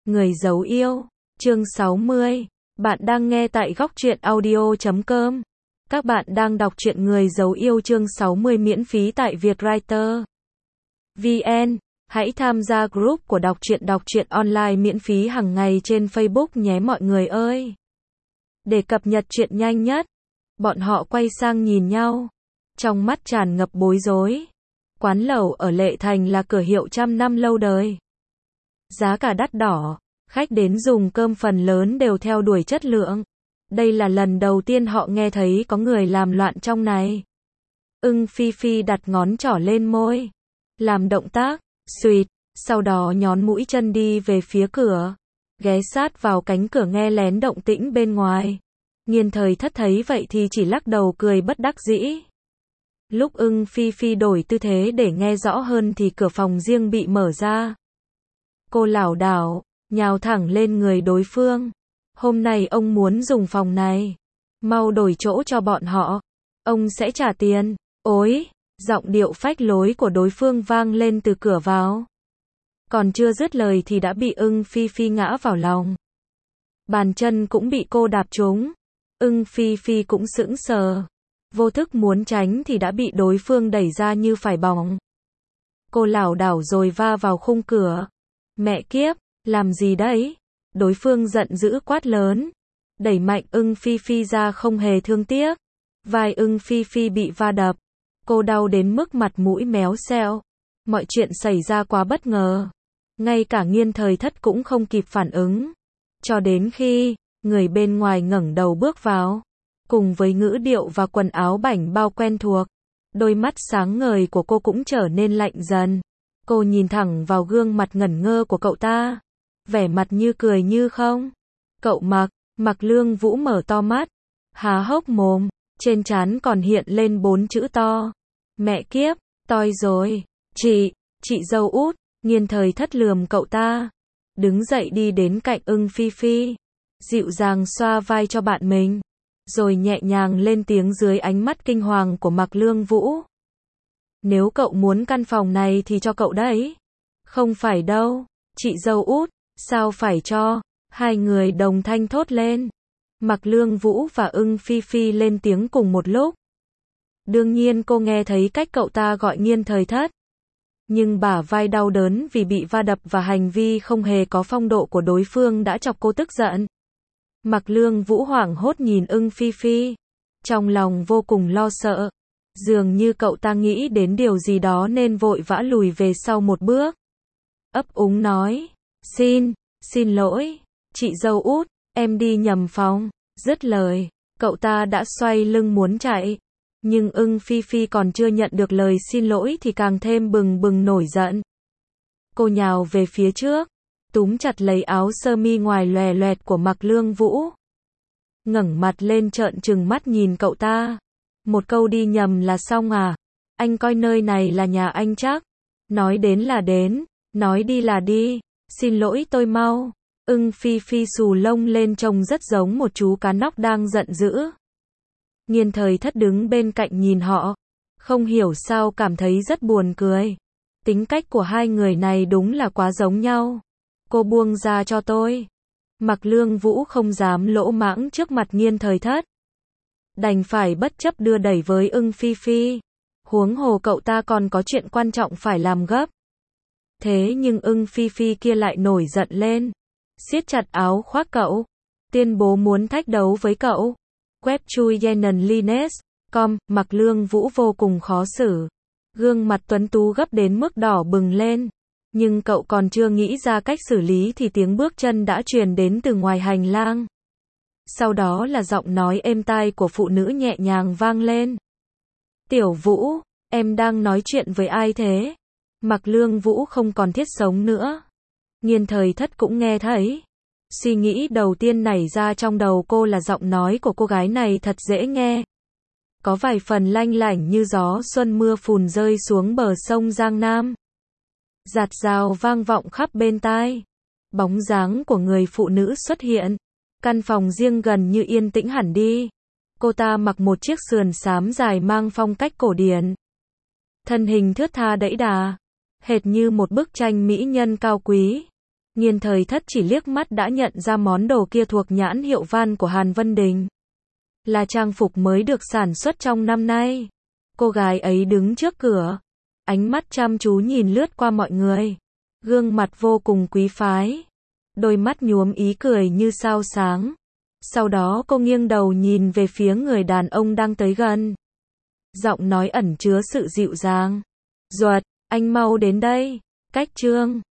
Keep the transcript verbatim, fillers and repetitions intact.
Người giấu yêu, chương sáu mươi. Bạn đang nghe tại góc truyện audio chấm com. Các bạn đang đọc truyện Người giấu yêu chương sáu mươi miễn phí tại Vietwriter. vê en. Hãy tham gia group của đọc truyện đọc truyện online miễn phí hàng ngày trên Facebook nhé mọi người ơi. Để cập nhật truyện nhanh nhất. Bọn họ quay sang nhìn nhau. Trong mắt tràn ngập bối rối. Quán lẩu ở Lệ Thành là cửa hiệu trăm năm lâu đời. Giá cả đắt đỏ, khách đến dùng cơm phần lớn đều theo đuổi chất lượng. Đây là lần đầu tiên họ nghe thấy có người làm loạn trong này. Ưng Phi Phi đặt ngón trỏ lên môi, làm động tác, suýt, sau đó nhón mũi chân đi về phía cửa, ghé sát vào cánh cửa nghe lén động tĩnh bên ngoài. Nghiên Thời Thất thấy vậy thì chỉ lắc đầu cười bất đắc dĩ. Lúc Ưng Phi Phi đổi tư thế để nghe rõ hơn thì cửa phòng riêng bị mở ra. Cô lảo đảo, nhào thẳng lên người đối phương. Hôm nay ông muốn dùng phòng này. Mau đổi chỗ cho bọn họ. Ông sẽ trả tiền. Ối, giọng điệu phách lối của đối phương vang lên từ cửa vào. Còn chưa dứt lời thì đã bị Ưng Phi Phi ngã vào lòng. Bàn chân cũng bị cô đạp trúng. Ưng Phi Phi cũng sững sờ. Vô thức muốn tránh thì đã bị đối phương đẩy ra như phải bỏng. Cô lảo đảo rồi va vào khung cửa. Mẹ kiếp, làm gì đấy? Đối phương giận dữ quát lớn. Đẩy mạnh Ưng Phi Phi ra không hề thương tiếc. Vai Ưng Phi Phi bị va đập. Cô đau đến mức mặt mũi méo xẹo. Mọi chuyện xảy ra quá bất ngờ. Ngay cả Nghiên Thời Thất cũng không kịp phản ứng. Cho đến khi, người bên ngoài ngẩng đầu bước vào. Cùng với ngữ điệu và quần áo bảnh bao quen thuộc. Đôi mắt sáng ngời của cô cũng trở nên lạnh dần. Cô nhìn thẳng vào gương mặt ngẩn ngơ của cậu ta. Vẻ mặt như cười như không. Cậu Mặc, Mặc Lương Vũ mở to mắt. Há hốc mồm. Trên trán còn hiện lên bốn chữ to. Mẹ kiếp, toi rồi. Chị, chị dâu út. Nghiên Thời Thất lườm cậu ta. Đứng dậy đi đến cạnh Ưng Phi Phi. Dịu dàng xoa vai cho bạn mình. Rồi nhẹ nhàng lên tiếng dưới ánh mắt kinh hoàng của Mặc Lương Vũ. Nếu cậu muốn căn phòng này thì cho cậu đấy. Không phải đâu, chị dâu út, sao phải cho? Hai người đồng thanh thốt lên. Mặc Lương Vũ và Ưng Phi Phi lên tiếng cùng một lúc. Đương nhiên cô nghe thấy cách cậu ta gọi Nghiên Thời Thất. Nhưng bả vai đau đớn vì bị va đập và hành vi không hề có phong độ của đối phương đã chọc cô tức giận. Mặc Lương Vũ hoảng hốt nhìn Ưng Phi Phi. Trong lòng vô cùng lo sợ. Dường như cậu ta nghĩ đến điều gì đó nên vội vã lùi về sau một bước. Ấp úng nói. Xin, xin lỗi, chị dâu út, em đi nhầm phòng. Dứt lời, cậu ta đã xoay lưng muốn chạy. Nhưng Ưng Phi Phi còn chưa nhận được lời xin lỗi thì càng thêm bừng bừng nổi giận. Cô nhào về phía trước. Túm chặt lấy áo sơ mi ngoài lòe loẹt của Mặc Lương Vũ. Ngẩng mặt lên trợn trừng mắt nhìn cậu ta. Một câu đi nhầm là xong à? Anh coi nơi này là nhà anh chắc. Nói đến là đến, nói đi là đi. Xin lỗi tôi mau. Ưng Phi Phi xù lông lên trông rất giống một chú cá nóc đang giận dữ. Nghiên Thời Thất đứng bên cạnh nhìn họ. Không hiểu sao cảm thấy rất buồn cười. Tính cách của hai người này đúng là quá giống nhau. Cô buông ra cho tôi. Mặc Lương Vũ không dám lỗ mãng trước mặt Nghiên Thời Thất. Đành phải bất chấp đưa đẩy với Ưng Phi Phi. Huống hồ cậu ta còn có chuyện quan trọng phải làm gấp. Thế nhưng Ưng Phi Phi kia lại nổi giận lên. Siết chặt áo khoác cậu. Tuyên bố muốn thách đấu với cậu. Web chui Yenan Lines. Com, Mặc Lương Vũ vô cùng khó xử. Gương mặt tuấn tú gấp đến mức đỏ bừng lên. Nhưng cậu còn chưa nghĩ ra cách xử lý thì tiếng bước chân đã truyền đến từ ngoài hành lang. Sau đó là giọng nói êm tai của phụ nữ nhẹ nhàng vang lên. Tiểu Vũ, em đang nói chuyện với ai thế? Mặc Lương Vũ không còn thiết sống nữa. Nghiên Thời Thất cũng nghe thấy. Suy nghĩ đầu tiên nảy ra trong đầu cô là giọng nói của cô gái này thật dễ nghe. Có vài phần lanh lảnh như gió xuân mưa phùn rơi xuống bờ sông Giang Nam. Rạt rào vang vọng khắp bên tai. Bóng dáng của người phụ nữ xuất hiện. Căn phòng riêng gần như yên tĩnh hẳn đi. Cô ta mặc một chiếc sườn xám dài mang phong cách cổ điển. Thân hình thướt tha đẫy đà. Hệt như một bức tranh mỹ nhân cao quý. Nghiên Thời Thất chỉ liếc mắt đã nhận ra món đồ kia thuộc nhãn hiệu van của Hàn Vân Đình. Là trang phục mới được sản xuất trong năm nay. Cô gái ấy đứng trước cửa, ánh mắt chăm chú nhìn lướt qua mọi người. Gương mặt vô cùng quý phái, đôi mắt nhuốm ý cười như sao sáng. Sau đó cô nghiêng đầu nhìn về phía người đàn ông đang tới gần. Giọng nói ẩn chứa sự dịu dàng. Duật, anh mau đến đây. Cách Trương